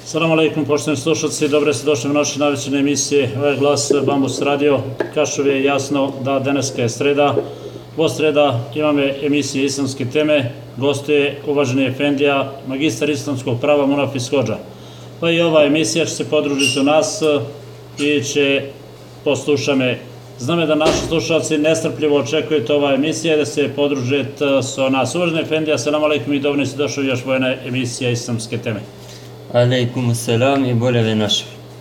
Salam alaikum, poštovani slušalci, dobro ste došli u naše navične emisije. Ovo je glas Bambus Radio. Kašov je jasno da daneska je sreda. Vo sreda imame emisije islamske teme. Gostuje uvaženi efendija, magistar islamskog prava Munafis Hodža. Pa i ova emisija će se podružiti u nas i će poslušame. Znamo da naši slušalci nestrpljivo očekujete ova emisija da se podružite sa nas. Uvaženi efendija, salam alaikum i dobro ste došli još vojna emisija islamske teme. Alaikum salam i boljeve naše.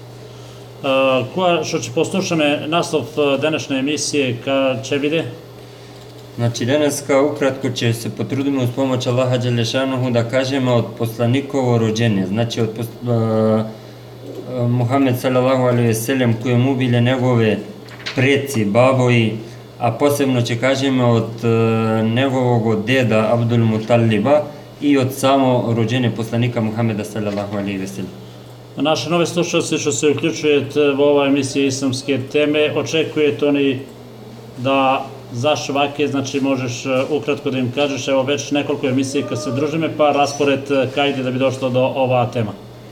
Što će poslušame naslov današnje emisije kad će vide? Znači danas ukratko će se potrudimo uz pomoć Allaha Đelešanuhu da kažemo od poslanikovo rođenje. Znači od Muhammed sallallahu alaihi ve sellem kojemu bile njegove preci, baboji, a posebno će kažemo od njegovog deda Abdul Mutaliba i od samo rođenja poslanika Muhameda sallallahu alaihi ve sellem. Naše nove slušalci što se uključujete u ovoj emisiji islamske teme, očekujete oni da zaš ovake, znači možeš ukratko da im kažeš, evo već nekoliko emisije kad se družime, pa raspored kajde da bi došlo do ova tema.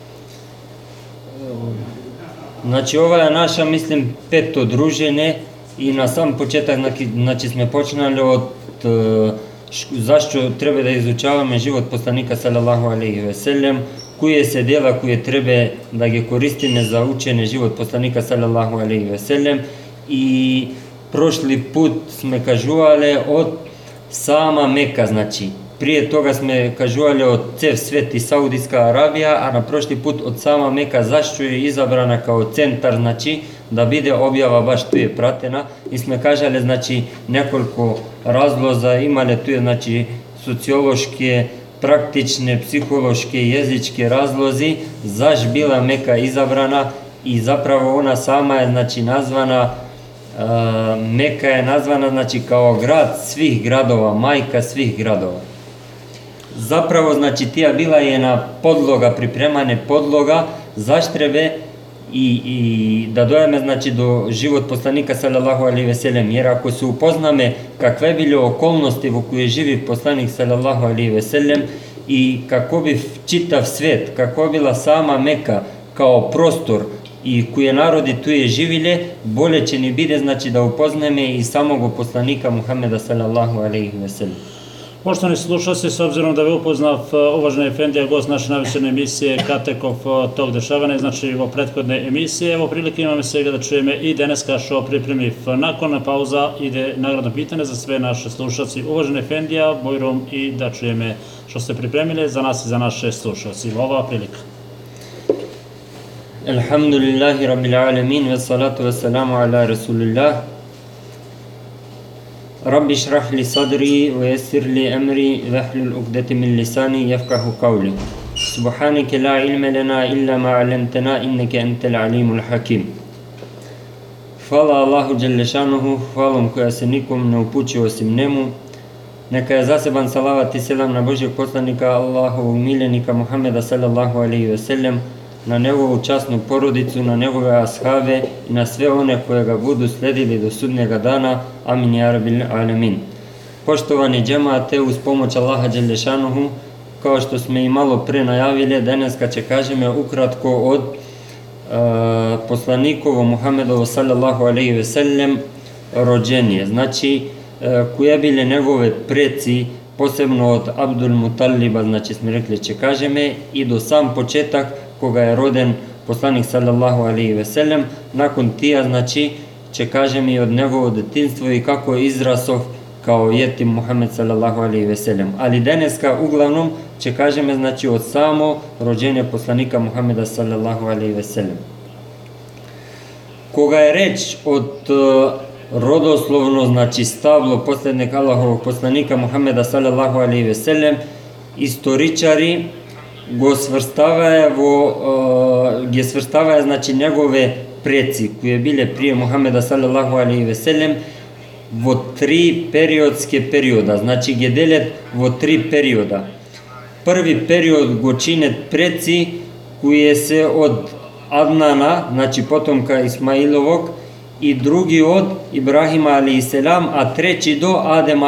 Znači ova je naša, mislim, peto druženje i na sam početak znači smo počinali od zašto treba da izučavamo život poslanika sallallahu alaihi ve sellem, koje se dela koje treba da ga koristime za učenje život poslanika sallallahu alaihi ve sellem. I prošli put smo kažuvali od sama Meka, znači prije toga smo kažuvali od cev svet i Saudijska Arabija, a na prošli put od sama Meka zašto je izabrana kao centar, znači da bude objava baš tu je pratena. I smo kažali znači nekoliko razloza, imali tu je znači sociološke, praktične, psihološke, jezičke razlozi zašto bila Meka izabrana. I zapravo ona sama je znači nazvana, Meka je nazvana znači kao grad svih gradova, majka svih gradova. Zapravo znači tija bila je na podloga, pripremane podloga zaštrebe i da dojeme znači do život poslanika sallallahu alaihi ve sellem, jer ako se upozname kakve bile okolnosti u koje živi poslanik sallallahu alaihi ve sellem i kako bi čitav svet, kako bila sama Meka kao prostor i koje narodi tu je živile, bolje će ni bide znači da upozname i samog poslanika Muhameda sallallahu alaihi ve sellem. Poštovani slušalci, s obzirom da vi upoznav uvaženi efendija, gost naše navične emisije Katekov tog dešavanja, znači o prethodne emisije, evo prilike imamo svega da čujeme i deneska što pripremi. Nakon pauza ide nagradno pitanje za sve naše slušalci. Uvaženi efendija, bojrom i da čujeme što ste pripremili za nas i za naše slušalci. Ova prilika. Alhamdulillahi rabbil alamin, ve salatu ve salamu ala rasulillah. Rabbi šrah li sadri, wa yassir li amri, wahlul uqdati min lisani yafqahu qawli. Subhaneke la ilme lana illa ma 'allamtana innaka antal alimul hakim. Hvala Allahu Đelešanuhu, hvalom koja se nikom ne upući osim njemu. Neka je zaseban salavat i selam na Božjeg poslanika Allahovog miljenika Muhameda sallallahu alaihi ve sellem, na njegovu časnu porodicu, na njegove ashave i na sve one koje ga budu sledili do sudnjega dana. Amin ja rabbil alamin. Poštovani džemate, uz pomoć Allaha Đelešanuhu, kao što smo i malo pre najavili, danas kad će kažemo ukratko od poslanikovo Muhammedovo sallallahu alaihi ve sellem rođenje. Znači, koje bile njegove preci, posebno od Abdul Mutaliba, znači smo rekli će kažeme, i do sam početak koga je roden poslanik sallallahu alaihi ve sellem. Nakon tija znači će kažem i od njegovo detinstvo i kako je izrasov kao jetim Muhammed sallallahu alaihi ve sellem. Ali daneska uglavnom će kažem znači od samo rođenja poslanika Muhammeda sallallahu alaihi ve sellem. Koga je reč od rodoslovno znači stablo posljednjeg Allahovog poslanika Muhammeda sallallahu alaihi ve sellem, istoričari go svrstavaju znači njegove preci koje bile prije Muhameda sallallahu alaihi ve sellem vo tri periodske perioda, znači je delet vo tri perioda. Prvi period go čine preci koje se od Adnana, znači potomka Ismailovog, i drugi od Ibrahima alaihisselam, a treći do Adema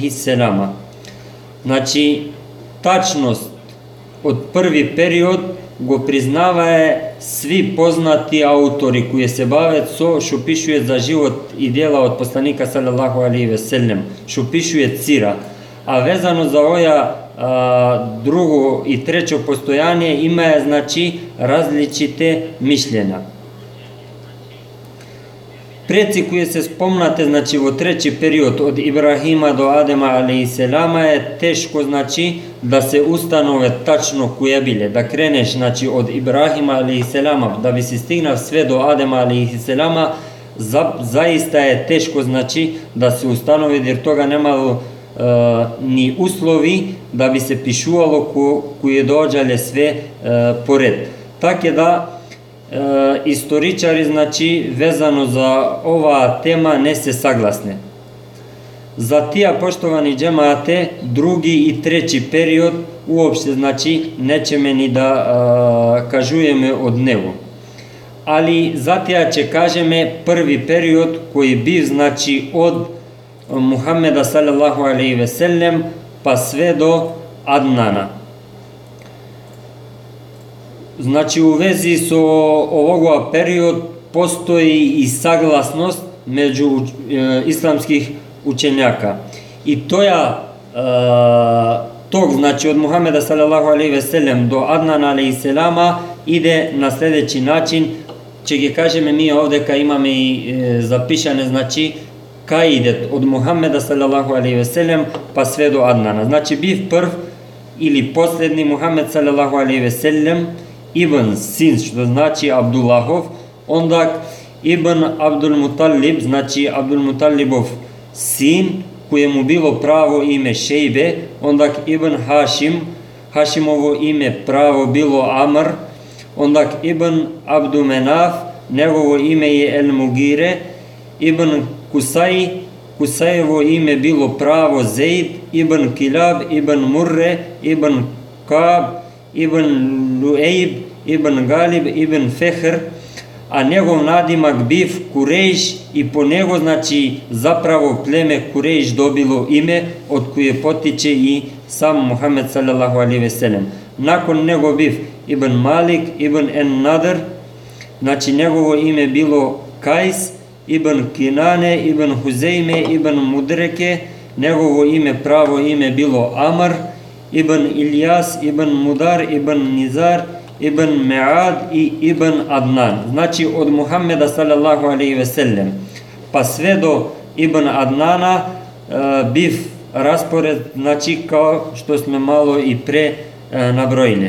alaihisselama. Znači tačnost od prvi period го признавае сви познати аутори кои се бават со што пишуваат за живот и дела од посланика салалаху алейхи ве селем, што пишуваат сира. А везано за оја друго и трето постојание имае значи различите мишлења. Предци кои се спомнате значи во трети период од Ибрахима до Адема алейхиселама е тешко значи да се установи тачно кои биле, да кренеш значи од Ибрахима алейхиселама да би се стигнав све до Адема алейхиселама, заиста е тешко значи да се установи, jer тога немало ни услови да би се пишувало кои доаѓале све поред. Така да историчари значи везано за оваа тема не се согласни. За тие поштовани џемаате, други и трети период уопште значи нечеме ни да кажуеме од него. Али за тие ќе кажеме први период кој бив значи од Мухамеда салалаху алейхи ве селем па све до Аднана. Значи у вези со овој период постои и согласност меѓу исламских учењака. И ток значи од Мухамеда салалаху алейхи ве селем до Аднан алейхиселама иде на следеќи начин. Ќе ги кажеме ние овдека имаме и запишане значи кај идет од Мухамеда салалаху алейхи ве селем па све до Аднана. Значи бив прв или последни Мухамед салалаху алейхи ве селем Ибн син, што значи Абдуллахов, ондак Ибн Абдул Муталиб, значи Абдул Муталибов син, кој му било право име Шейбе, ондак Ибн Хашим, Хашимово име право било Амр, ондак Ибн Абду Менаф, негово име е Ел Мугире, Ибн Кусај, Кусајево име било право Зейд, Ибн Килаб, Ибн Мурре, Ибн Каб, Ибн Луейб, Ибн Галиб, Ибн Фехр, а негов надимак бив Курейш и по него значи заправо племе Курейш добило име од кое потиче и сам Мухамед салалаху алейхи ве селем. Након него бив Ибн Малик, Ибн Ен Надр, значи негово име било Кајс, Ибн Кинане, Ибн Хузейме, Ибн Мудреке, негово име право име било Амр, Ибн Илијас, Ибн Мудар, Ибн Низар, Ибн Меад и Ибн Аднан. Значи од Мухамеда салалаху алейхи ве селем па све до Ибн Аднана бив распоред, значи као што сме мало и пре наброиле.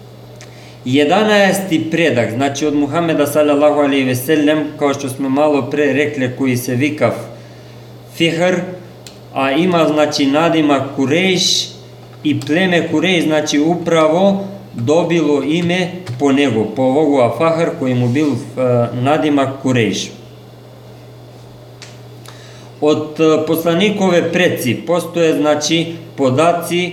11 предак, значи од Мухамеда салалаху алейхи ве селем, као што сме мало пре рекле, кој се викав Фихр, а има значи надима Курейш и племе Курейш, значи управо добило име по него, по овој Фахр кој му бил надимак Курейш. Од посланикове предци постоje значи подаци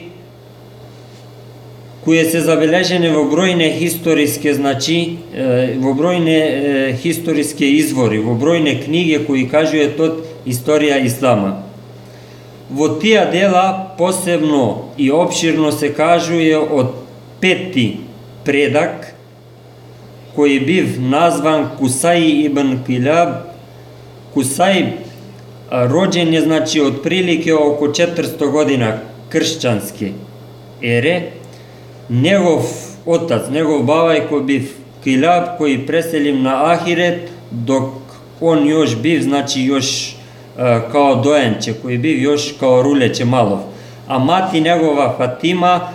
кои се забележени во бројне историски, значи во бројне историски извори, во бројне книги кои кажуваат од историја ислама. Во тие дела посебно и опширно се кажува од пети предак кој бив назван Кусај ибн Килаб. Кусај роđен е значи од прилике око 400 година кршćanски ере. Негов отац, негов бабајко бив Килаб, кој преселим на Ахирет, док он још бив, значи још као доенче, кој бив још као рулече малов. А мати негова Фатима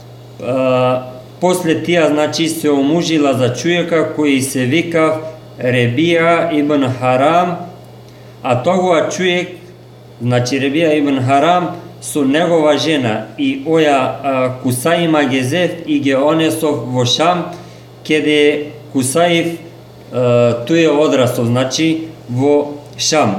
после тија значи се омужила за човека кој се викав Ребија ибн Харам, а тогава човек, значи Ребија ибн Харам, со негова жена и оја Кусаима гезев и ге онесов во Шам, кеде Кусаив тој одрасов, значи во Шам.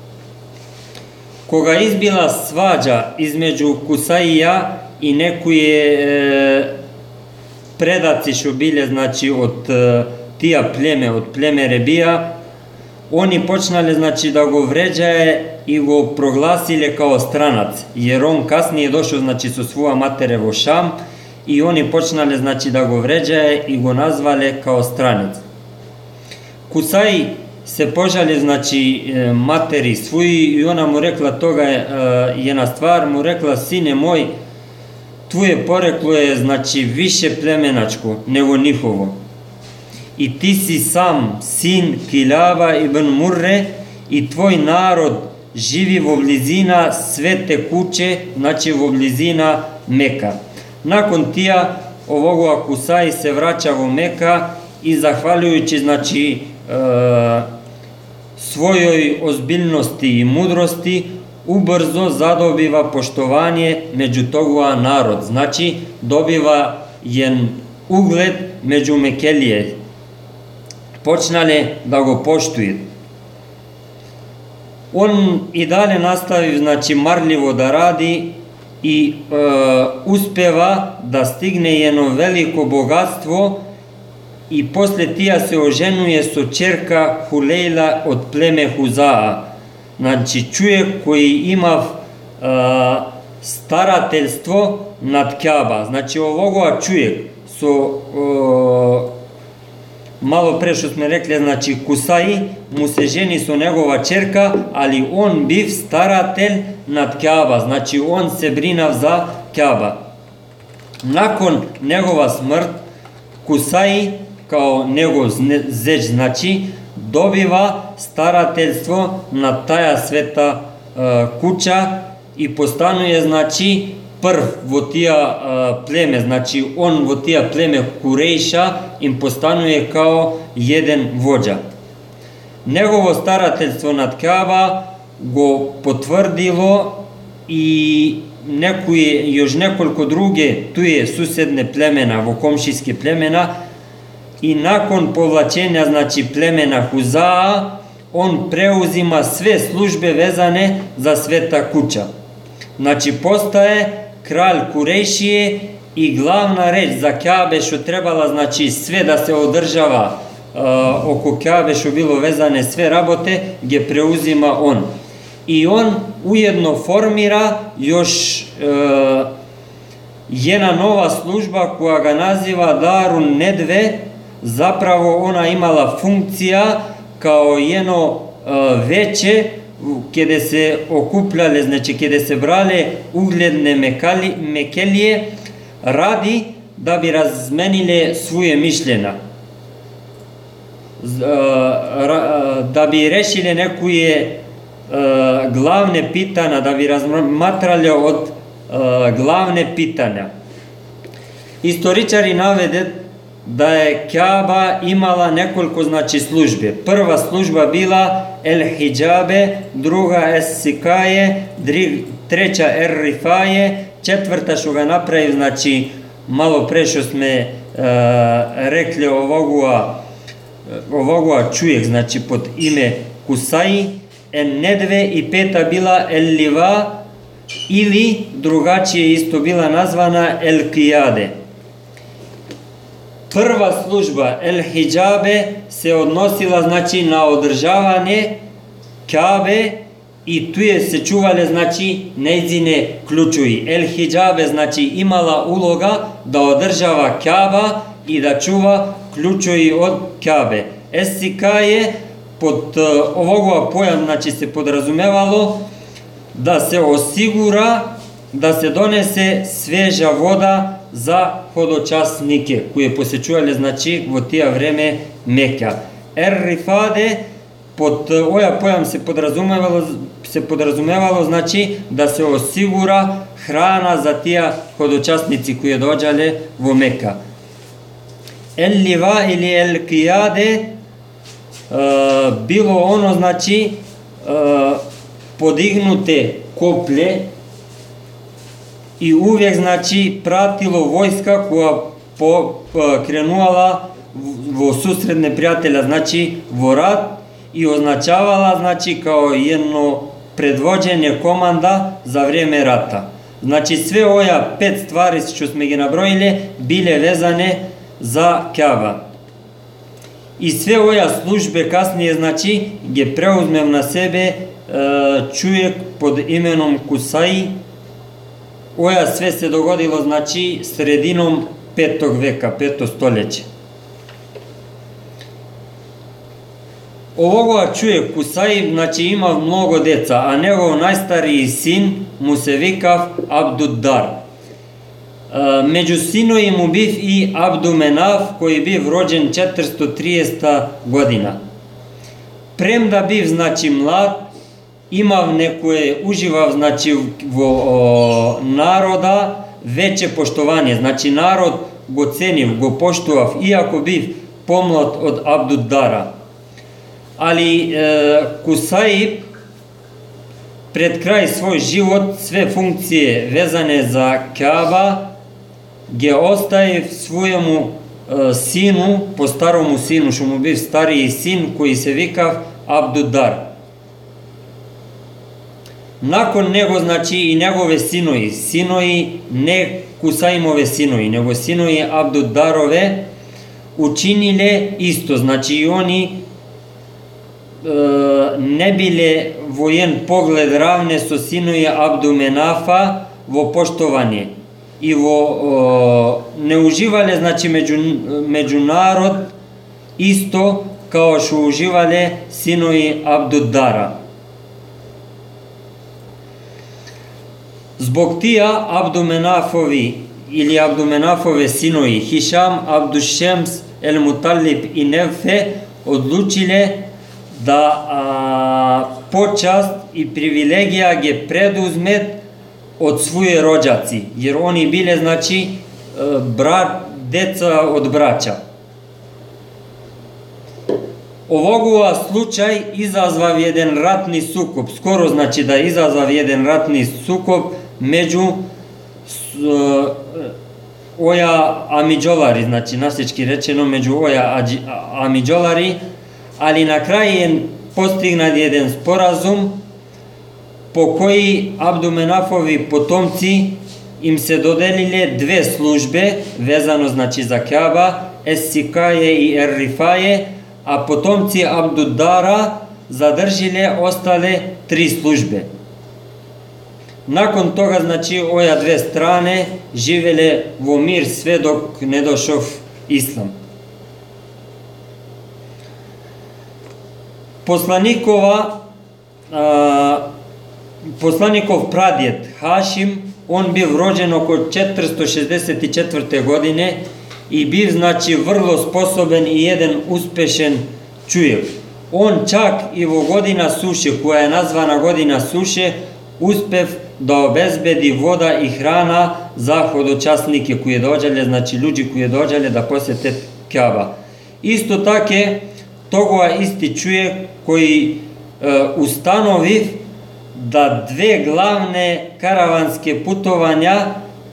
Кога избила сваđа измеѓу Кусаија и некои предаци што биле значи од тија племе, од племе Ребија, они почнале значи да го вреđае и го прогласиле као странац, јер он каснije дошол значи со своја матере во Шам i oni počnali znači da go vređaje i go nazvale kao stranec. Kusai se požalje znači materi svoji i ona mu rekla, toga je jedna stvar, mu rekla, sine moj, tvoje poreklo je znači više plemenačko nego njihovo. I ti si sam sin Kilaba ibn Murre i tvoj narod živi vo blizina svete kuće, znači vo blizina Meka. Nakon tija ovoga Kusai se vraća vo Meka i zahvaljujući znači svojoj ozbiljnosti i mudrosti ubrzo zadobiva poštovanje među toga narod. Znači dobiva jen ugled među Mekelije. Počnale da go poštuje. On i dalje nastavi znači marljivo da radi i uspeva da stigne jedno veliko bogatstvo i posle tija se oženuje so čerka Hulejla od pleme Huzaa. Znači čovjek koji ima starateljstvo nad Kjaba. Znači ovoga čovjek so malo pre što smo rekli, znači Kusai mu se ženi so njegova čerka, ali on biv staratelj nad Kjaba, znači on se brinav za Kjaba. Nakon njegova smrt, Kusai kao njegov zeč, znači dobiva starateljstvo nad taja sveta kuća i postanuje znači prv vo tija pleme, znači on vo tija pleme Kurejša im postanuje kao jedan vođa. Njegovo starateljstvo nad Kjaba go potvrdilo i još nekoliko druge tuje susedne plemena, vo komšijske plemena, i nakon povlačenja znači plemena Huzaa on preuzima sve službe vezane za sveta kuća. Znači postaje kralj Kurejšije i glavna reč za Kjabe što trebala znači sve da se održava oko Kjabe što bilo vezane sve rabote gdje preuzima on. I on ujedno formira još jedna nova služba koja ga naziva Darun Nedve. Zapravo ona imala funkcija kao jedno veće kada se okupljale, znači kada se brale ugledne Mekelije radi da bi razmenile svoje mišljenja, da bi rešile nekuje glavne pitanja, da bi razmatrali od glavne pitanja. Istoričari navede da je Kjaba imala nekoliko znači službe. Prva služba bila El Hidžabe, druga Es Sikaje, treća Er Rifaje, četvrta što ga napravi, znači malo pre što smo rekli ovoga čujek, znači pod ime Kusai, En Nedve, i peta bila El Liva ili drugačije isto bila nazvana El Kijade. Prva služba El Hidžabe se odnosila znači na održavanje Kjabe i tu je se čuvale znači njezine ključevi. El Hidžabe znači imala uloga da održava Kjaba i da čuva ključevi od Kjabe. Es Sikaje pod ovoga pojam znači se podrazumevalo da se osigura da se donese sveža voda za hodočasnike koje posjećuvali znači v tija vreme Meka. Er Rifade pod ovaj pojam se podrazumevalo znači da se osigura hrana za tija hodočasnici koje dođale v Meka. El Liva ili El Kijade bilo ono znači podignute koplje i uvijek znači pratilo vojska koja krenuvala vo susret neprijatelja, znači vo rat, i označavala znači kao jedno predvođenje komanda za vrijeme rata. Znači sve ova 5 stvari što smo ga nabrojili bile vezane za Kjaba. I sve ova službe kasnije znači gdje preuzmem na sebe čovjek pod imenom Kusai Oja sve se dogodilo, znači, sredinom 5. veka, 5. stoljeće. Ovoga čovjek Kusaib, znači, ima mnogo deca, a njegov najstariji sin mu se vikav Abduddar. Među sinovi mu biv i Abdumenaf, koji biv rođen 430. godina. Premda biv, znači, mlad, imav nekoje uživav, znači, naroda veće poštovanje. Znači, narod go ceniv, go poštovav, iako biv pomlad od Abduddara. Ali Kusaib pred kraj svoj život sve funkcije vezane za Kaaba gdje ostaje svojemu sinu, po staromu sinu, što mu biv stariji sin, koji se vikav Abduddar. Nakon njego, znači, i njegove sinovi, ne Kusaimove sinovi, nego sinovi Abduddarove, učinile isto, znači i oni ne bile vojen pogled ravne so sinovi Abdumenafa vo poštovanje i ne uživale, znači, među narod isto kao što uživale sinovi Abduddara. Zbog tija Abdumenafovi ili Abdumenafove sinovi Hišam, Abdušems, El Mutalib i Nevfe odlučile da počast i privilegija je preduzmet od svoje rođaci, jer oni bile, znači, deca od braća. Ovoga slučaj izazvav jedan ratni sukob, skoro, znači, da izazvav jedan ratni sukob među oja amidžolari, znači, nasljedčki rečeno, među oja amidžolari, ali na kraju je postignat jedan sporazum po koji Abdumenafovi potomci im se dodelile dve službe vezano, znači, za Kaaba, Es-Sikaje i Er-Rifaje, a potomci Abduddara zadržile ostale 3 službe. Nakon toga, znači, oja dve strane živele vo mir sve dok ne došov Islam. Poslanikov pradjed Hašim, on biv rođen oko 464. godine i biv, znači, vrlo sposoben i jedan uspešen čovjek. On čak i vo godina suše, koja je nazvana godina suše, uspev da obezbedi voda i hrana za hodočasnike koji dođale, znači ljudi koji dođale da posjete Kaaba. Isto take, toga isti čovjek koji ustanoviv da dve glavne karavanske putovanja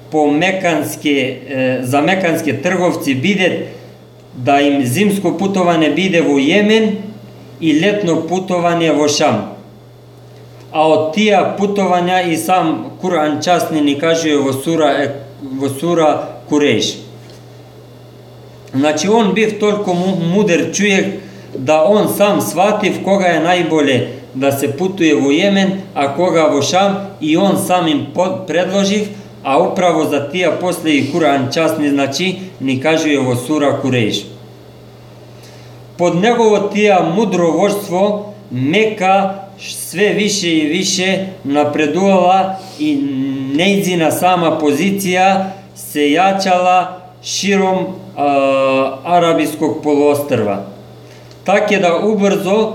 za mekanske trgovci bide, da im zimsko putovanje bide vo Jemen i letno putovanje vo Šam. A od tija putovanja i sam Kur'an časni ni kaže vo sura Kurejš. Znači, on biv toliko muder čovjek da on sam shvativ koga je najbolje da se putuje vo Jemen, a koga vo Šam, i on sam im predloživ, a upravo za tija posle i Kur'an časni, znači, ni kaže vo sura Kurejš. Pod njegovo tija mudro vođstvo Meka sve više i više napredovala i njezina sama pozicija se jačala širom arabijskog poluostrva. Tako je da ubrzo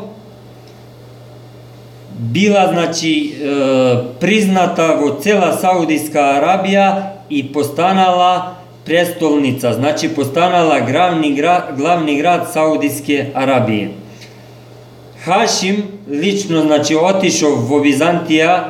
bila, znači, priznata vo cela Saudijska Arabija i postanala prestolnica, znači postanala glavni grad Saudijske Arabije. Hašim lično, znači, otišao vo Bizantija,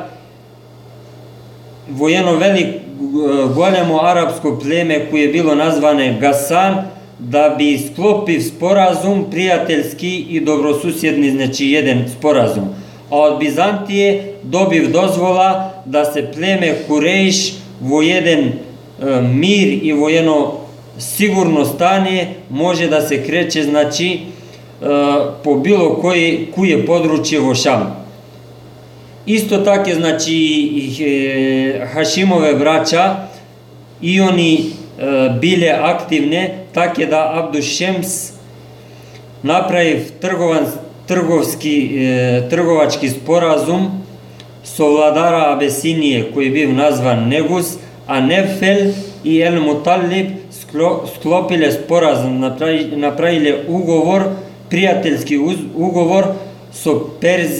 vo jedno golemo arapsko pleme koje je bilo nazvane Gasan, da bi sklopio sporazum prijateljski i dobrosusjedni, znači jedan sporazum. A od Bizantije dobiv dozvola da se pleme Kurejš vo jedan mir i vo jedno sigurno stanje može da se kreće, znači, po bilo koje područje vo Šam. Isto tako, znači, Hašimove braća i oni bile aktivne, tako da Abdušems napravi trgovački sporazum s vladara Abesinije koji je bio nazvan Negus, a Nefel i El Mutalib sklopile sporazum, napravili ugovor, prijateljski ugovor so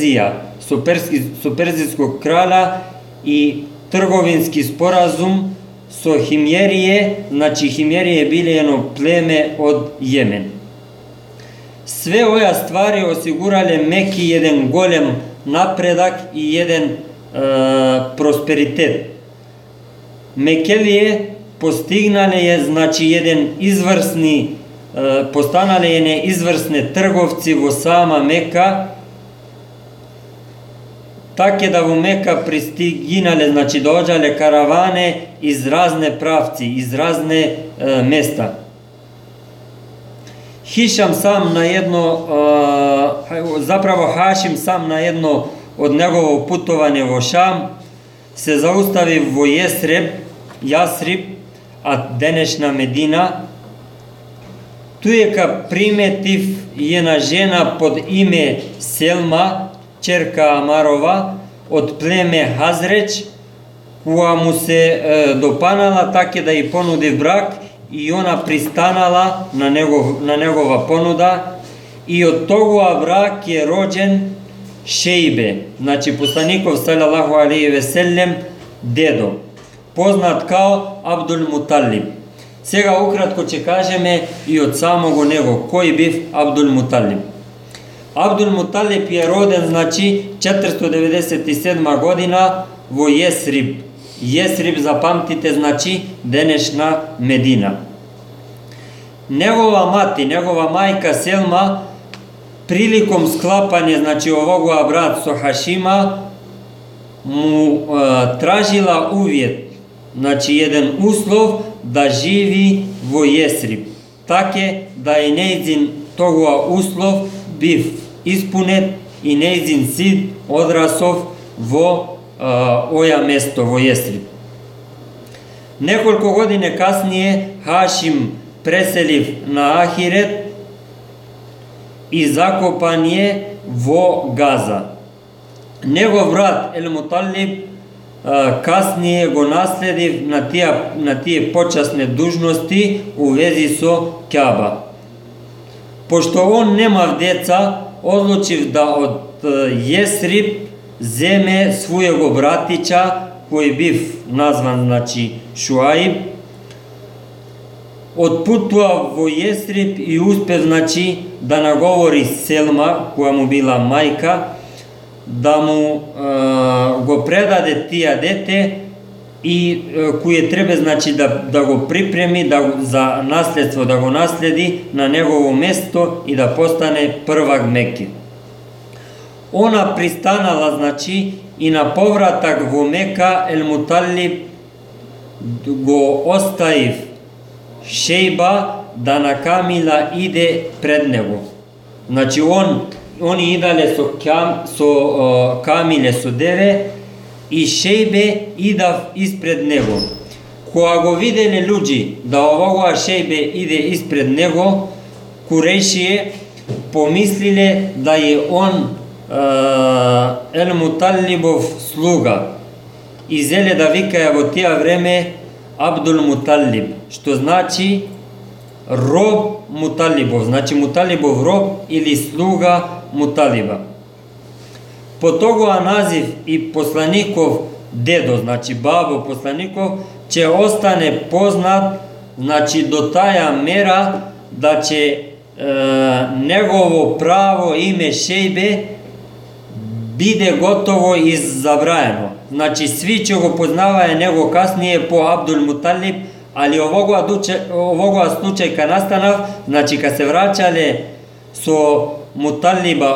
perzijskog kralja i trgovinski sporazum so Himjerije, znači Himjerije je bile jedno pleme od Jemen. Sve ove stvari osigurale Meki jedan golem napredak i jedan prosperitet. Mekelije postignale je, znači, jedan izvrsni, postanale jedne izvrsne trgovci vo sama Meka, tako da u Meka pristiginale, znači dođale karavane iz razne pravci, iz razne mesta. Hišam sam na jedno, zapravo Hašim sam na jedno od njegovo putovanje vo Šam se zaustavi vo Jasrib, a današnja Medina. Tu je ka primetiv jedna žena pod ime Selma, čerka Amarova, od pleme Hazreć, koja mu se dopanala tako da je ponudi brak i ona pristanala na njegova ponuda i od toga brak je rođen Šejbe, znači poslanikov sallallahu alejhi ve sellem dedo, poznat kao Abdul Mutalib. Сега ukratko će kažeme i od samog njega koji biv Abdul Mutalib. Abdul Mutalib je roden, znači, 497. godina vo Jesrib. Jesrib, zapamtite, znači današnja Medina. Njegova mati, njegova majka Selma, prilikom sklapanja, znači, ovoga brat so Hašima, mu tražila uvjet, znači jedan uslov da živi vo Jesrib. Tako da je njezin toga uslov biv ispunet i njezin sin odrasov vo oja mesto, vo Jesrib. Nekoliko godine kasnije Hašim preseliv na Ahiret i zakopan je vo Gaza. Njegov brat El Mutalib kasnije go naslediv na tije počasne dužnosti u vezi so Kjaba. Pošto on nema deca, odlučiv da od Jesrib zeme svojego bratića, koji biv nazvan, znači, Šuaib, odputova vo Jesrib i uspe, znači, da nagovori Selma, koja mu bila majka, da mu go predade tija dete i koje treba, znači, da go pripremi za nasljedstvo, da go nasledi na njegovo mesto i da postane prvak Mekke. Ona pristanala, znači, i na povratak vo Meka El Mutalib go ostajiv Šejba da na Kamila ide pred nego. Znači, oni idale so Kamile su deve i Šejbe idav ispred nego. Koja go videli ljudi da ovoga Šejbe ide ispred nego, Kurejšije pomislile da je on El Mutalibov sluga i zele da vikaja vo tija vreme Abdul Mutalib, što znači rob Mutalibov, znači Mutalibov rob ili sluga Mutaliba. Po toga naziv i poslanikov dedo, znači babo poslanikov, će ostane poznat, znači do taja mera da će njegovo pravo ime Šejbe bide gotovo i zabrajeno. Znači, svi će go poznavaje nego kasnije po Abdul Mutalib, ali ovoga slučaj kad nastanav, znači kad se vraćale so Mutaliba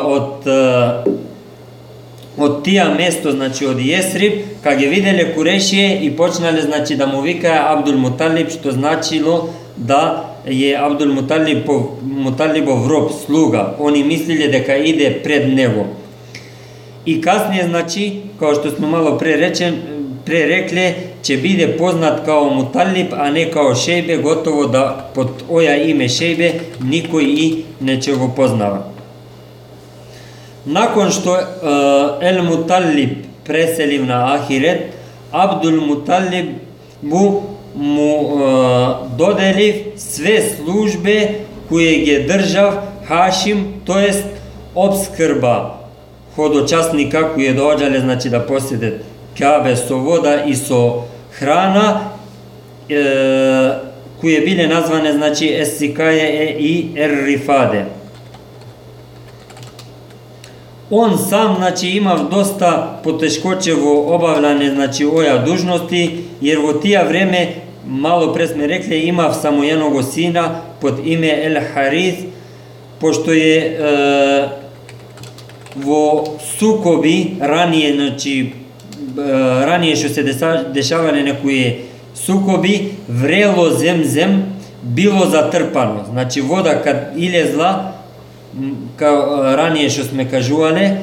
od tija mesto, znači od Jesrib, kad je vidjeli Kurešije i počnali, znači, da mu vikaja Abdul Mutalib, što značilo da je Abdul Mutalibov rob, sluga. Oni mislili da ide pred nego. i kasnije, znači, kao što smo malo pre rekli, će bide poznat kao Mutalib, a ne kao Šejbe, gotovo da pod oja ime Šejbe niko i neće go poznava. Nakon što El Mutalib preseliv na Ahiret, Abdul Mutalib mu dodeliv sve službe koje je držav Hašim, to jest obskrba hodočasnika koji je dođale, znači da posjede Kabe so voda i so hrana, koje bile nazvane, znači, Es-Sikaje i Er-Rifade. On sam, znači, ima dosta poteškoćevo obavljane, znači, oja dužnosti, jer u tija vreme, malo pre smo rekli, ima samo jednog sina pod ime El Harith, pošto je vo sukobi ranije, znači, ranije što se dešavale nekoje sukobi, vrelo Zemzem bilo zatrpano. Znači, voda kad ilezla, kao ranije što smo kažuvale,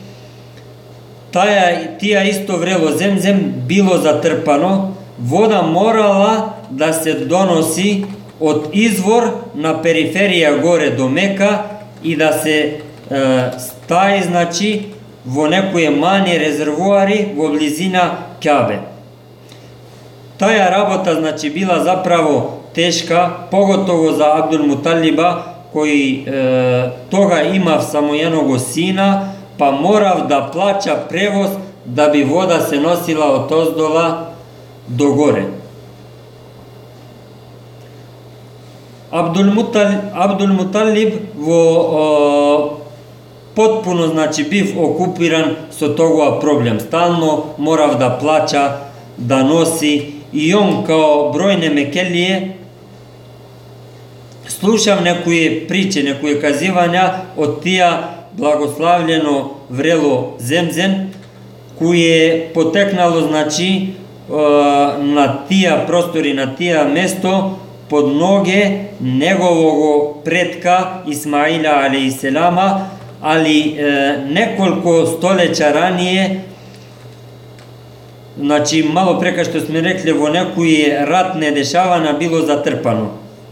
tija isto vrelo Zemzem bilo zatrpano, voda morala da se donosi od izvor na periferija gore do Meka i da se staje, znači, vo nekoje manje rezervoari vo blizina Kabe. Taja rabota, znači, bila zapravo teška, pogotovo za Abdul Mutaliba, koji toga ima samo jednog sina, pa morav da plaća prevoz da bi voda se nosila od ozdola do gore. Abdul Mutalib potpuno, znači, biv okupiran so toga problem. Stalno morav da plaća, da nosi, i on kao brojne Mekelije slušav nekoje priče, nekoje kazivanja od tija blagoslavljeno vrelo Zemzem, koje je poteknalo, znači, na tija prostori, na tija mesto pod noge njegovog pretka Ismaila alejselama, ali nekoliko stoljeća ranije, znači, malo preka što smo rekli, vo nekoje ratne dešavanja bilo zatrpano.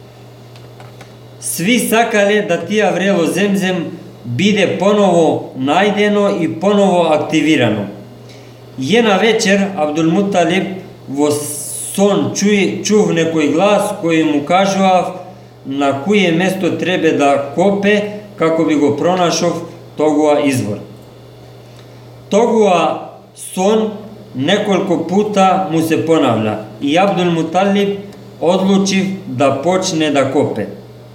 Svi sakale da tija vrelo Zemzem bide ponovo najdeno i ponovo aktivirano. Jedna večer Abdul Mutalib vo son čuv nekoj glas koji mu kažuav na koje mesto treba da kope kako bi go pronašao toga izvor. Toga son nekoliko puta mu se ponavlja i Abdul Mutalib odlučiv da počne da kope.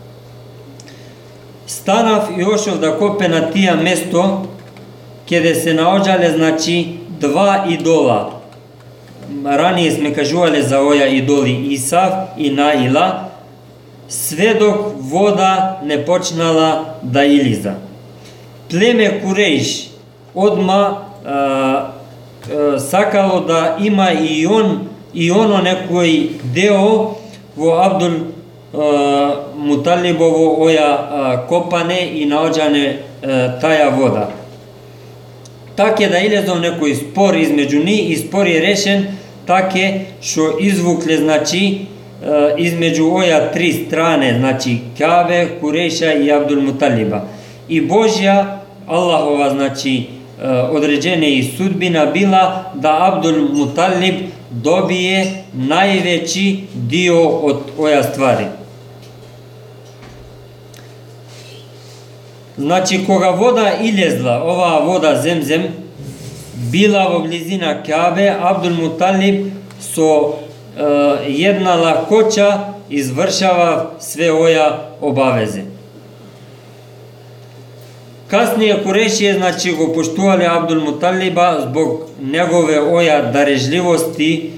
Stanav i ošov da kope na tija mesto kjede se naođale, znači, dva idola. Ranije smo kažuvali za oja idoli Isav i Naila, sve dok voda ne počnala da iliza. Pleme Kurejš odma sakalo da ima i ono nekoj deo vo Abdul Mutalibovo oja kopane i naođane taja voda. Tak je da ilezov nekoj spor između njih i spor je rešen take što izvukle, znači, između oja tri strane, znači Kabe, Kurejša i Abdul Mutaliba. I Božja, Allahova, znači, određenje i sudbina bila da Abdul Mutalib dobije najveći dio od oja stvari. Znači, koga voda ilezla, ova voda Zemzem, bila u blizina Kabe, Abdul Mutalib so jedna lakoća izvršava sve oja obaveze. Kasnije Kurešije, znači, go poštovali Abdul Mutaliba zbog njegove oja darežljivosti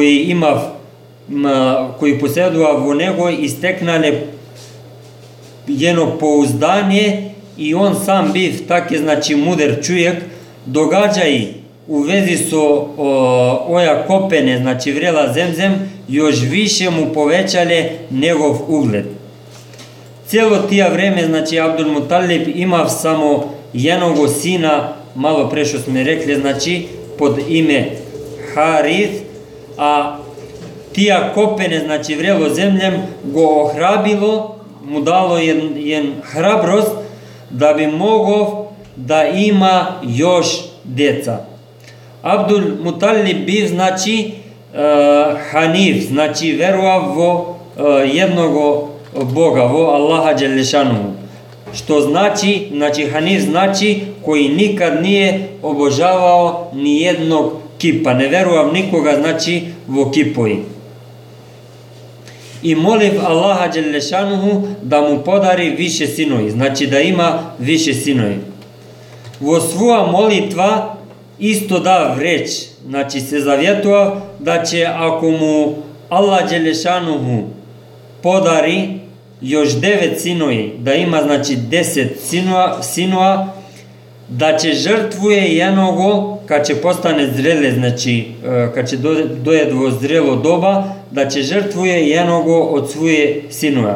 koji posjeduje u nego i steknale jedno pouzdanje i on sam biv tak je, znači, muder čujek, događaj u vezi so oja kopene, znači vrela Zemzem, još više mu povećale njegov ugled. Cijelo tija vreme, znači, Abdul Mutalib ima samo jednog sina malo pre što smo rekli, znači pod ime Harith, a tija kopene, znači vrelo zemljem, go ohrabilo, mu dalo jen hrabrost da bi mogao da ima još djeca. Abdul Mutalib biv, znači Hanif, znači veroval vo jednog Boga, vo Allaha Đelešanuhu. Što znači Hanif znači koji nikad nije obožavao ni jednog kipa, ne veroval nikoga, znači vo kipoji. I moliv Allaha Đelešanuhu da mu podari više sinovi, znači da ima više sinovi. Vo svoja molitva isto da vreć, znači se zavjetovao da će ako mu Allah Đelešanuhu podari još 9 sinovi, da ima znači 10 sinova, da će žrtvuje jednogo kad će postane zrele, znači kad će dojedvo zrelo doba, da će žrtvuje jednogo od svoje sinova.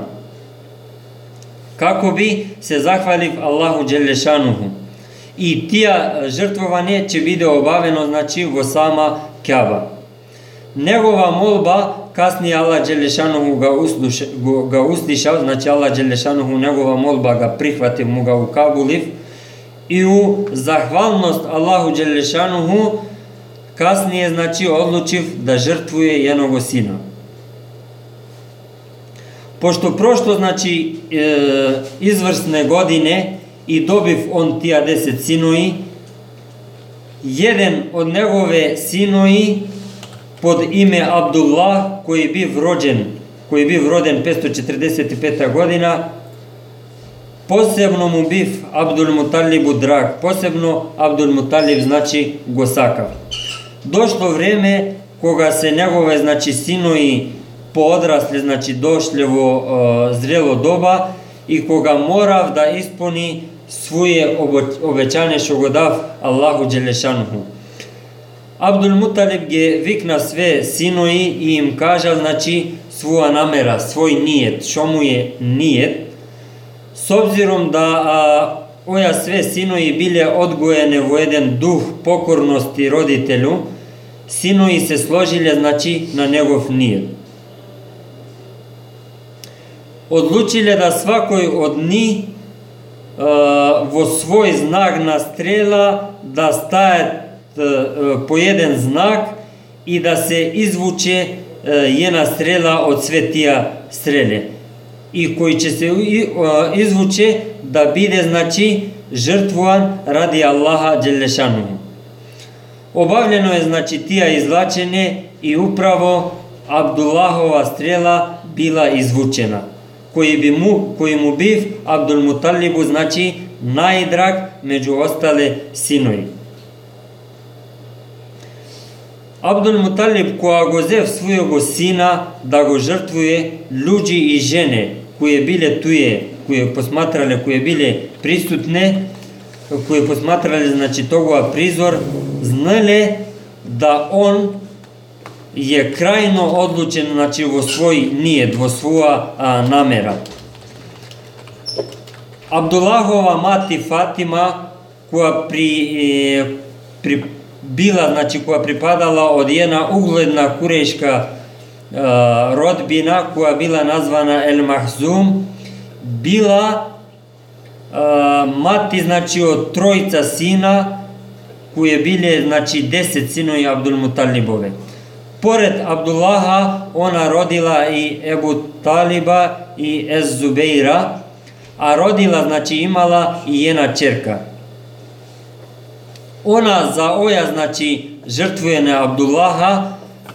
Kako bi se zahvalio Allahu Đelešanuhu. I tija žrtvovanje će biti obaveno, znači vo sama Kjaba. Njegova molba, kasnije Allah Đelešanuhu ga uslišao, znači Allah Đelešanuhu njegova molba ga prihvatio, mu ga ukabuliv, i u zahvalnost Allahu Đelešanuhu kasnije, znači, odlučiv da žrtvuje jednog sina. Pošto prošlo, znači, izvrsne godine i dobiv on tija 10 sinovi, jedan od njegove sinovi pod ime Abdullah, koji biv rođen 545. godina, posebno mu biv Abdul Mutalibu drag, posebno Abdul Mutalib znači gosakav. Došlo vrijeme koga se njegove, znači, sinovi poodrasli, znači došli u zrelo doba i koga morav da ispuni svoje obećanje što go dav Allahu Đelešanuhu. Abdul Mutalib je vikna sve sinovi i im kaže, znači, svoja namera, svoj nijet, što mu je nijet. S obzirom da oja sve sinovi bile odgojene u jedan duh pokornosti roditelju, sinovi se složili, znači, na njegov nijet. Odlučili da svakoj od njih vo svoj znak na strela da staje po jedan znak i da se izvuče jedna strela od sve tija strele. I koji će se izvuče da bide, znači, žrtvovan radi Allaha Đelešanuhu. Obavljeno je, znači, tija izvlačenje i upravo Abdullahova strela bila izvučena, koji mu biv Abdul Mutalibu, znači, najdrag među ostale sinovi. Abdul Mutalib koja go zev svojeg sina da go žrtvuje, ljudi i žene koje bile tuje, koje posmatrale, koje bile prisutne, koje posmatrale, znači, togova prizor, znale da on je krajno odlučen, znači, vo svoj nijet, vo svoja namera. Abdullahova mati Fatima, koja bila, znači, koja pripadala od jedna ugledna kurejška rodbina, koja bila nazvana El Mahzum, bila mati, znači, od trojica sina, koje bile, znači, 10 sinovi Abdul Mutalibove. Pored Abdullaha, ona rodila i Ebu Taliba i Ez Zubeira, a rodila, znači, imala i jedna čerka. Ona za oja, znači, žrtvujene Abdullaha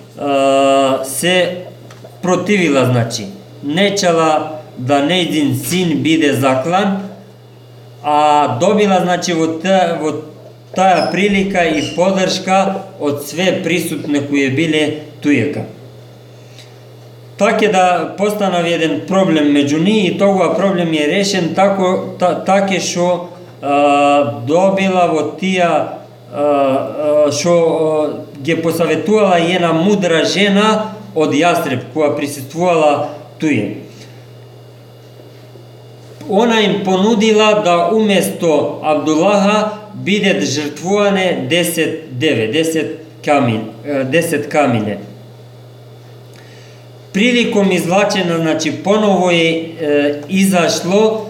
se protivila, znači, nećela da njezin sin bide zaklan, a dobila, znači, ta prilika i podrška od sve prisutne koje bile tujeka. Tako je da postanav jedan problem među njih i toga problem je rešen tako što dobila od tija što je posavetuvala jedna mudra žena od Jastreb koja prisustvovala tuje. Ona im ponudila da umjesto Abdullaha биде жртвуване 10 деве, 10 камиле. Приликом извлачено, значи поново е изашло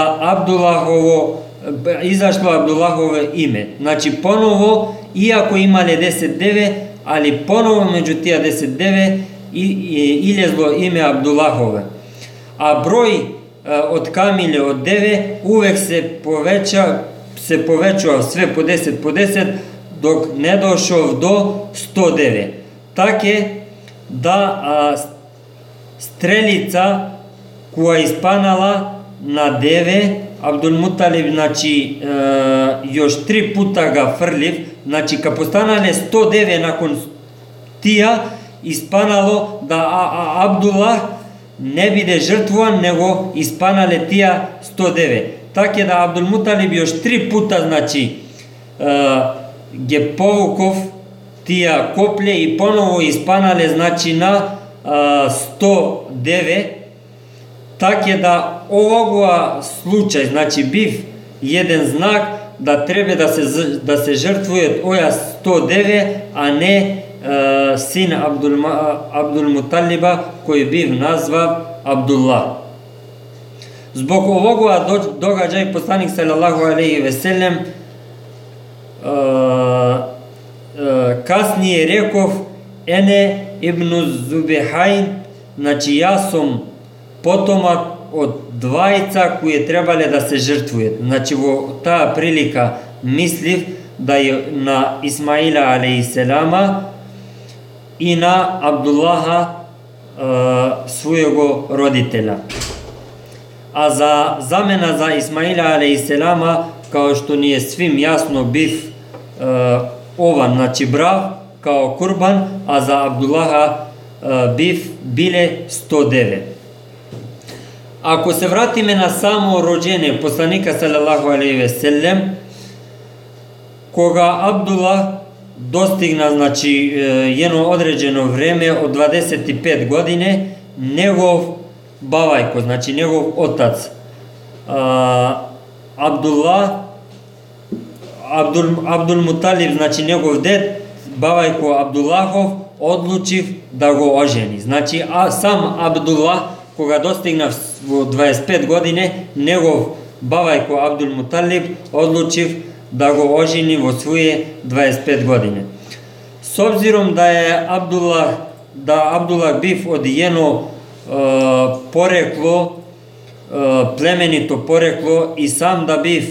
Абдулахово име. Значи поново, иако имале 10 деве, али поново меѓу тие 10 деве илезло име Абдулахове. А број од камиле од деве увек се повечува све по 10, док не дошов до 109. Така да стрелица која испанала на деве, Абдулмуталиб, значи, још 3 пута га фрлив, значи, ка постанале 109 након тија, испанало да Абдуллах не биде жртвуван, него испанале тија 109. Така да Абдулмуталиб још 3 пута, значи, ги повуков тија копле и поново испанале, значи, на 109. Така да овогува случај, значи, бив еден знак да треба да се жртвујат оја 109, а не син Абдулмуталиба, кој бив назвав Абдуллах. Због овогува догаѓај посланик салалаху алейхи ве селем каснije реков ене ибну Зубихајн, значи јас сум потомак од двајца кои требале да се жртвујат. Значи во таа прилика мислив да е на Исмаила алейхиселама и на Абдуллаха својого родителя. А за замена за Исмаила алейхиселама, као што ни е свим јасно, бив ован, значи брав као курбан, а за Абдуллаха биле 109. Ако се вратиме на само роđење посланика салалаху алейхи ве селем, кога Абдуллах достигна, значи, едно одреđено време од 25 години, негов бавајко, значи негов отац Абдулмуталиб, значи негов дед, бавајко Абдуллахов, одлучив да го ожени. Значи сам Абдуллах, кога достигна во 25 години, негов бавајко Абдулмуталиб одлучив да го ожени во своје 25 години. С обзиром да е Абдуллах бив од едно порекло, племенито порекло, и сам да бив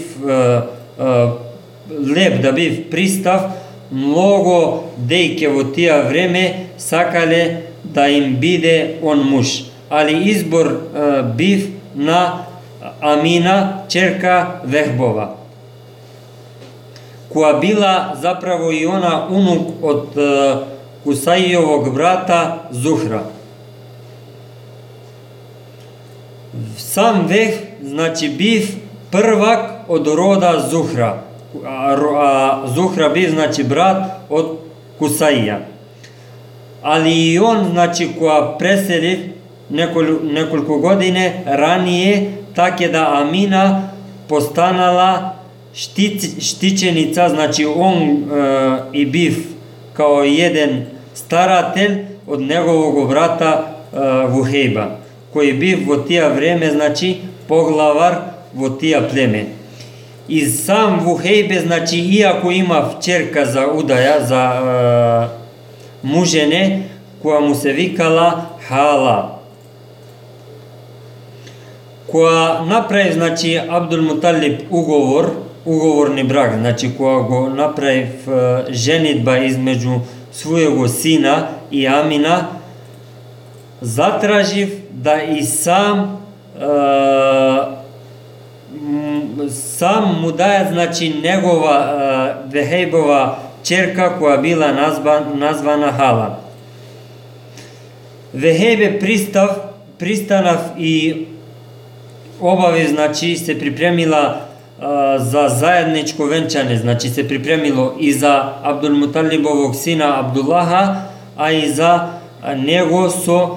леп, да бив пристав, многу дејке во тие време сакале да им биде он муж. Али избор бив на Амина, черка Вехбова, која била заправо и она унук од Кусајовог брата Зухра. Сам Вех, значи, бив првак од рода Зухра, а Зухра бив, значи, брат од Кусаија. Али и он, значи, која преселив неколку години ранije, така да Амина постанала штиченица, значи он и бив као еден старател од негового брата Вухейба, кој бив во тие време, значи, поглавар во тие племе. И сам Вухейбе, значи, иако имав черка за удаја, за мужене, која му се викала Хала, која направи, значи, Абдулмуталиб уговорни брак, значи, која го направи женитба измеѓу својего сина и Амина, затражив да и сам му дајат, значи, негова Вехейбова черка, која била названа Хала. Вехейбе пристанав и обави, значи, се припремила за заедничко венчање, значи се припремило и за Абдулмуталибовог сина Абдуллаха, а и за него со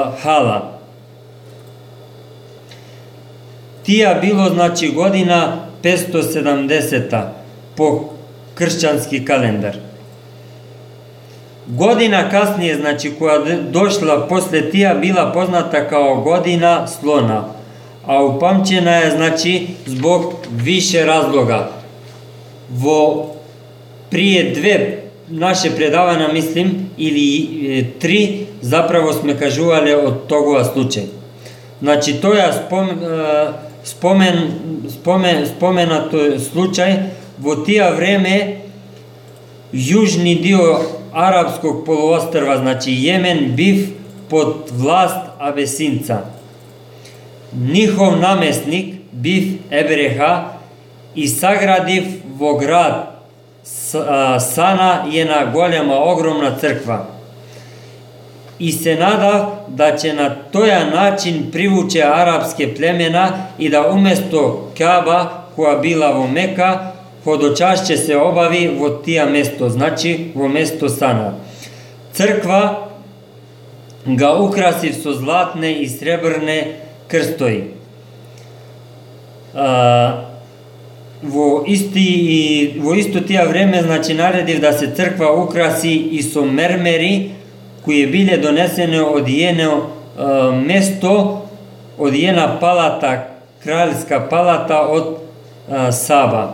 Хала. Тија било, значи, година 570 po kršćanski kalendar. Godina kasnije, znači koja došla posle tija, bila poznata kao godina slona, a upamćena je znači zbog više razloga. Prije dve naše predavanja, mislim, ili tri, zapravo sme kažuvali od toga slučaj. Znači, to je spomenato slučaj, vo tija vreme južni dio arapskog poluostrva, znači Jemen, biv pod vlast Abesinca. Njihov namestnik biv Ebreha i sagradiv vo grad Sana jedna golema, ogromna crkva. I se nada da će na toja način privuče arapske plemena i da umesto Kaaba koja bila vo Meka, hodočašće se obavi vo tija mesto, znači vo mesto Sana. Crkva ga ukrasiv so zlatne i srebrne krstoji. Vo isto tija vreme, znači, narediv da se crkva ukrasi i so mermeri koje bile donesene od jedno mesto, od jedna palata, kraljska palata od Saba.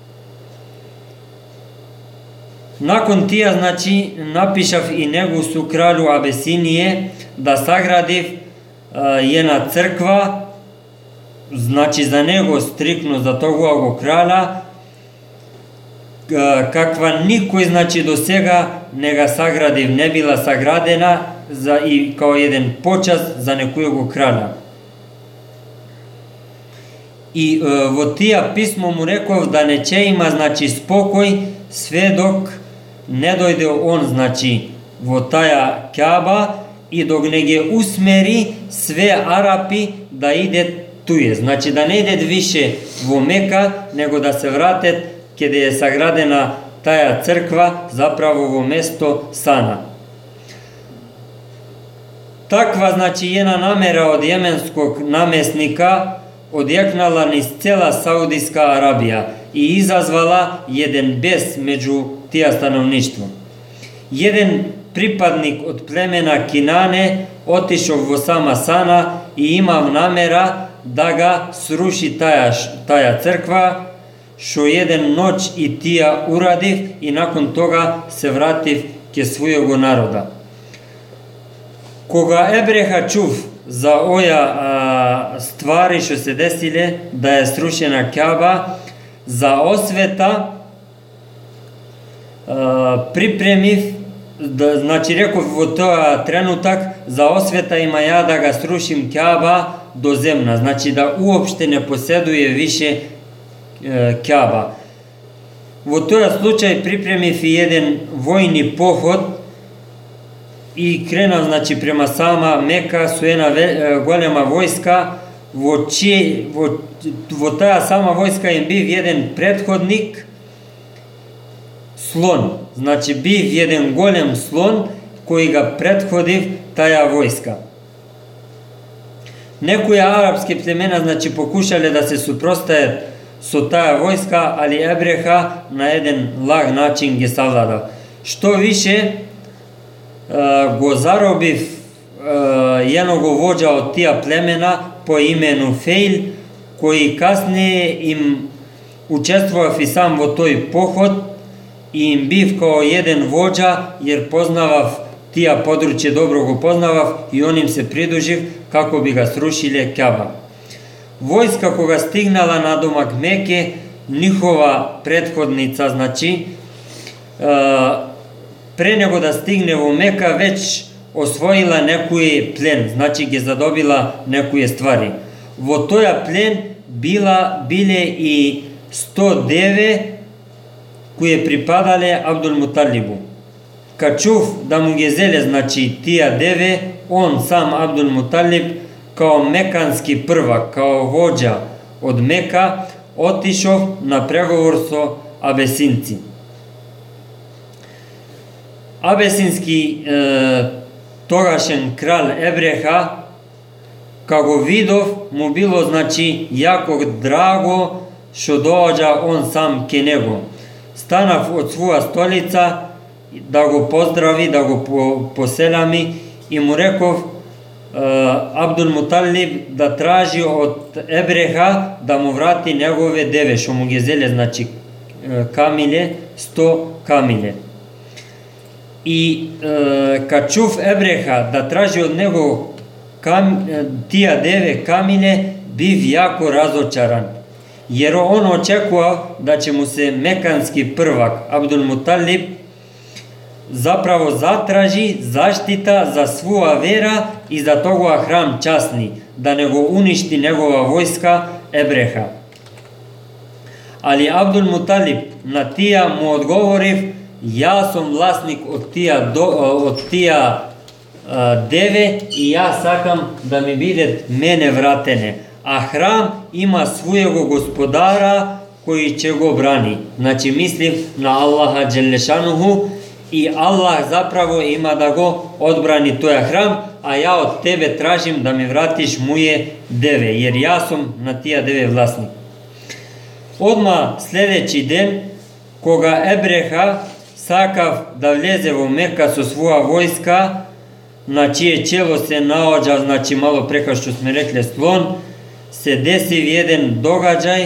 Nakon tija, znači, napišav i njegu su kralju Abesinije da sagradiv jedna crkva, znači za njego strikno, za toga kralja, kakva nikoj, znači, do sega ne ga sagradiv, ne bila sagradena i kao jedan počast za nekojeg kralja. I vo tija pismo mu rekao da neće ima, znači, spokoj sve dok ne dojde on, znači, vo taja Kaaba i dok ne ge usmeri sve Arapi da ide tuje. Znači, da ne ide više vo Meka, nego da se vrate kada je sagradena taja crkva, zapravo vo mesto Sana. Takva, znači, jedna namera od jemenskog namestnika odjeknala niz cela Saudijska Arabija i izazvala jedan bes među tija stanovništvo. Jedan pripadnik od plemena Kinane otišao vo sama Sana i imao namera da ga sruši taja crkva, što jedan noć i tija uradiv i nakon toga se vrativ ke svojego naroda. Koga Ebreha čuv za oja stvari što se desile, da je srušena Kaaba, za osveta pripremiv, znači rekao vo toja trenutak, za osveta ima ja da ga srušim Kaaba do zemlja, znači da uopšte ne posjeduje više Kaaba. Vo toja slučaj pripremiv i jedan vojni pohod i krenuo, znači, prema sama Meka su jedna golema vojska, vo taja sama vojska im biv jedan prethodnik slon, znači biv jedan golem slon koji ga prethodiv taja vojska. Nekoja arapske plemena, znači, pokušale da se suprostaje su taja vojska, ali Ebreha na jedan lag način ge savladao. Što više go zarobiv jednog vođa od tija plemena po imenu Fejl, koji kasnije im učestvovao i sam vo toj pohod i im biv kao jedan vođa, jer poznavav tija područje, dobro go poznavav i on im se pridruživ kako bi ga srušile Kaaba. Vojska koga stignala na domak Meke, njihova prethodnica, znači, pre nego da stigne u Meka, već osvojila nekuje plen, znači ge zadobila nekuje stvari. Vo toja plen bile i 100 deve koje pripadale Abdul Mutalibu. Kad čuv da mu ge zele, znači, tija deve, on sam Abdul Mutalib kao mekanski prvak, kao vođa od Meka, otišao na pregovor so Abesinci. Abesinski togašen kralj Ebreha, kako vidov, mu bilo, znači, jako drago što dođa on sam ke nego. Stanav od svoja stolica da go pozdravi, da go poselami i mu rekov Abdul Mutalib da traži od Ebreha da mu vrati njegove deve, što mu gezele, znači kamile, 100 kamile. I kad čuv Ebreha da traži od njego tija deve kamile, biv jako razočaran. Jer on očekuje da će mu se mekanski prvak Abdul Mutalib zapravo zatraži zaštita za svoja vera i za toga hram časni, da nego uništi njegova vojska Ebreha. Ali Abdul Mutalib na tija mu odgovoriv, ja sam vlasnik od tija deve i ja sakam da mi bidet mene vratene. A hram ima svojego gospodara koji će go brani. Znači mislim na Allaha Đelešanuhu i Allah zapravo ima da go odbrani toja hram, a ja od tebe tražim da mi vratiš moje deve, jer ja sam na tija deve vlasnik. Odmah sljedeći den, koga Ebreha sakav da vleze u Meka su svoja vojska, na čije čelo se naođa, znači malo preka što smo rekli slon, se desi jedan događaj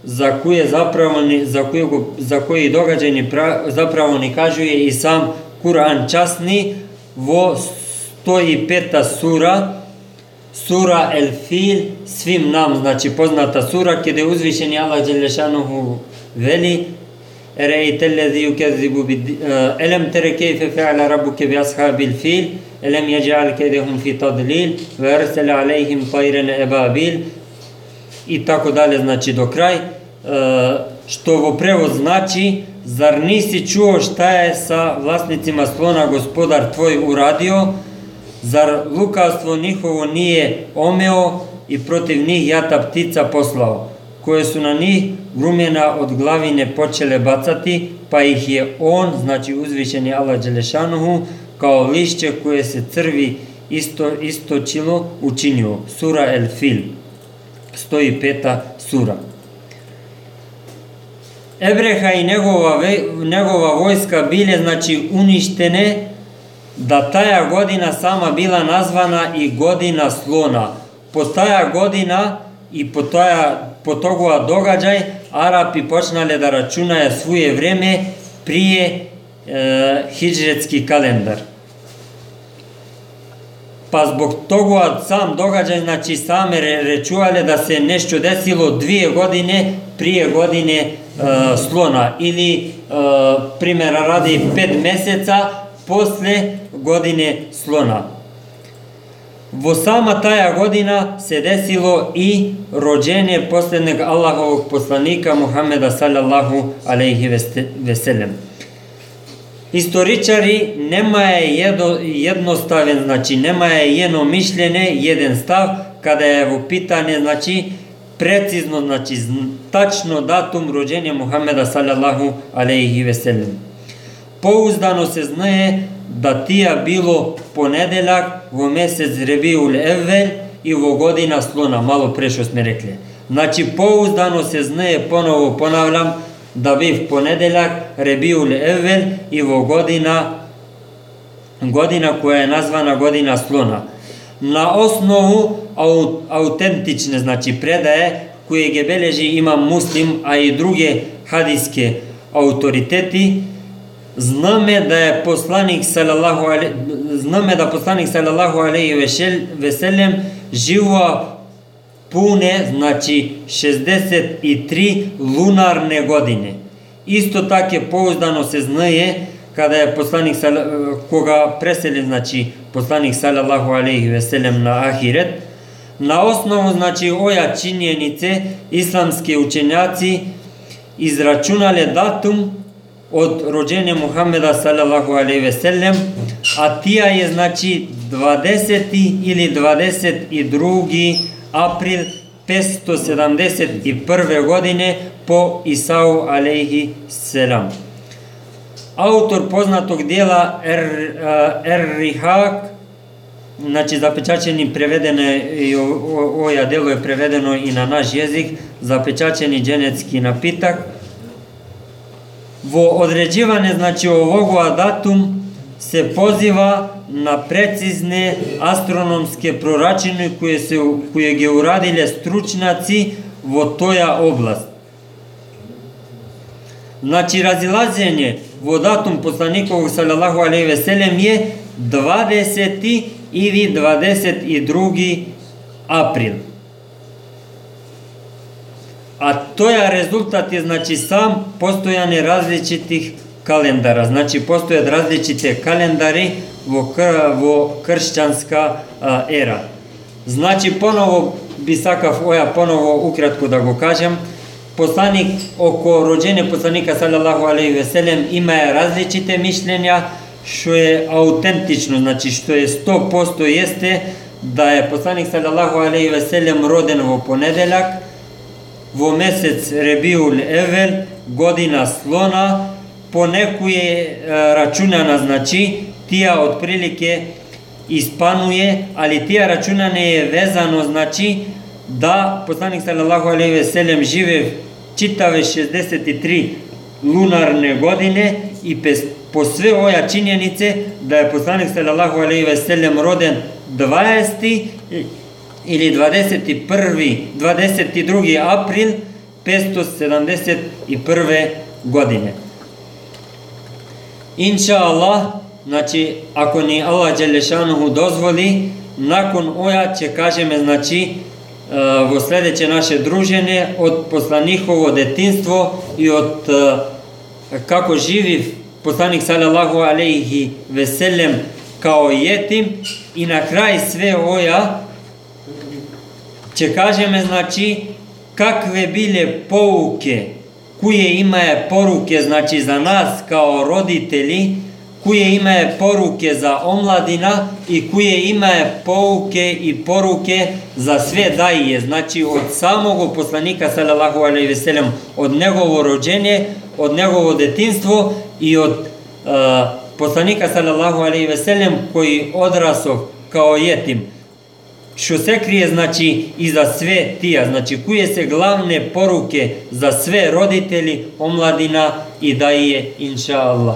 za koji događaj zapravo ni kažuje i sam Kur'an časni vo 105. sura El Fil, svim nam znači poznata sura, gdje uzvišeni Allah Đelešanuhu veli Elem tere kejfe fe'ala rabbuke bi ashabil fil Elem jeđa'al kedehum fi tadlil ve ersele alejhim tajrene ebabil i tako dalje, znači do kraj, što ovo prevod znači, zar nisi čuo šta je sa vlasnicima slona gospodar tvoj uradio, zar lukavstvo njihovo nije omeo i protiv njih jata ptica poslao, koje su na njih grumena od glavine počele bacati, pa ih je on, znači uzvišeni Allah Đelešanuhu, kao lišće koje se crvi istočilo učinio. Sura El Fil, 105. sura. Ebreha i njegova vojska bile znači uništene, da taja godina sama bila nazvana i godina slona. Po taja godina i po toga događaj Arapi počnali da računaju svoje vreme prije hidžretski kalendar. Pa zbog toga sam događaj, znači same rečuvali da se nešto desilo 2 godine prije godine slona ili primjera radi 5 mjeseca posle godine slona. Vo sama taja godina se desilo i rođenje posljednjeg Allahovog poslanika Muhammeda sallallahu alejhi ve sellem. Historičari nema je jednostaven, znači nema je jedno mišljenje, jedan stav kada je u pitanje, znači precizno, znači tačno datum rođenja Muhammeda sallallahu alejhi ve sellem. Pouzdano se znaje da tija bilo ponedeljak u mjesec Rebiul Evvel i u godina slona, malo pre što smo rekli. Znači pouzdano se znaje, ponovo ponavljam, da bi ponedeljak Rebiul Evvel i u godina koja je nazvana godina slona. Na osnovu autentične, znači predaje koje je beleži Imam Muslim, a i druge hadijske autoriteti, zname da poslanik sallallahu alejhi ve sellem živo pune, znači 63 lunarne godine. Isto tako pouzdano se znaje kada je poslanik koga preseli, znači poslanik sallallahu alejhi ve sellem na ahiret. Na osnovu, znači oja činjenice islamski učenjaci izračunali datum od rođenja Muhammeda sallallahu alejhi ve sellem, a tija je znači 20. ili 22. april 571. godine po Isau alejhi selam. Autor poznatog dijela Er-Rihak znači zapečaćeni prevedeno i ovo delo je prevedeno i na naš jezik, zapečaćeni dženecki napitak. Vo određivanje znači ovoga datum se poziva na precizne astronomske proračune koje je uradile stručnjaci vo toja oblast. Znači razilaženje vo datum poslanikovog sallallahu alejhi ve sellem je 20. ili 22. april. A to je rezultat je znači sam postojanje različitih kalendara. Znači postoje različite kalendari vo kršćanska era. Znači ponovo bi sakav ponovo ukratko da go kažem. Poslanik oko rođenja poslanika sallallahu alejhi ve sellem ima različite mišljenja, što je autentično, znači što je 100% jeste da je poslanik sallallahu alejhi ve sellem roden vo ponedeljak, vo mesec Rebiul Evel, godina slona, po neku je računana, znači tija otprilike ispanuje, ali tija računane je vezano, znači da poslanik sallallahu alejhi ve sellem žive čitave 63 lunarne godine i po sve ove činjenice da je poslanik sallallahu alejhi ve sellem roden 20. ili 22. april 571. godine. Inša Allah, znači ako ni Allah Đelešanuhu dozvoli, nakon oja će kažeme znači vo sljedeće naše druženje od poslanikovo detinstvo i od kako živi poslanik sallallahu alejhi ve sellem kao jetim i na kraj sve oja će kažeme znači kakve bile pouke koje imaju poruke znači za nas kao roditelji, koje imaju poruke za omladina i koje imaju pouke i poruke za sve daje, znači od samog poslanika sallallahu alejhi ve sellem, od njegovo rođenje, od njegovo detinstvo i od poslanika sallallahu alejhi ve sellem koji odrasao kao jetim. Što se krije znači i za sve tija, znači koje se glavne poruke za sve roditelji, omladina i daje, inša Allah.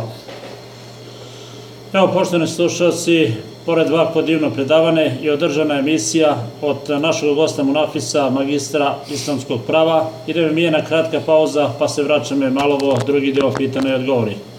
Evo, poštovani slušalci, pored ovako divno predavanje i održana emisija od našeg gosta Munafisa, magistra islamskog prava. Idemo mi jedna kratka pauza, pa se vraćamo malo u drugi deo pitanja i odgovori.